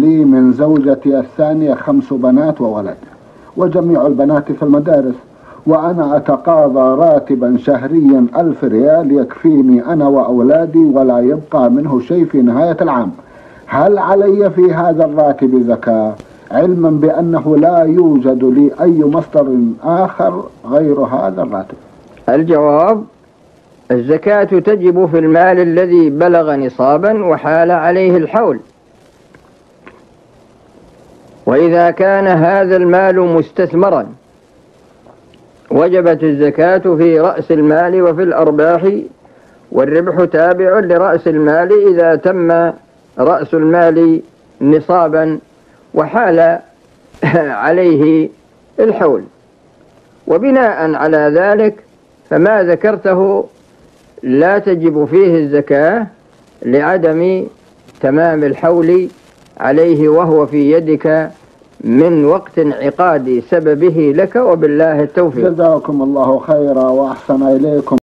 لي من زوجتي الثانية 5 بنات وولد، وجميع البنات في المدارس، وأنا أتقاضى راتبا شهريا 1000 ريال يكفيني أنا وأولادي ولا يبقى منه شيء في نهاية العام. هل علي في هذا الراتب زكاة، علما بأنه لا يوجد لي أي مصدر آخر غير هذا الراتب؟ الجواب: الزكاة تجب في المال الذي بلغ نصابا وحال عليه الحول. وإذا كان هذا المال مستثمرا وجبت الزكاة في رأس المال وفي الأرباح، والربح تابع لرأس المال إذا تم رأس المال نصابا وحال عليه الحول. وبناء على ذلك فما ذكرته لا تجب فيه الزكاة لعدم تمام الحول عليه وهو في يدك من وقت انعقاد سببه لك، وبالله التوفيق. جزاكم الله خيرا وأحسن إليكم.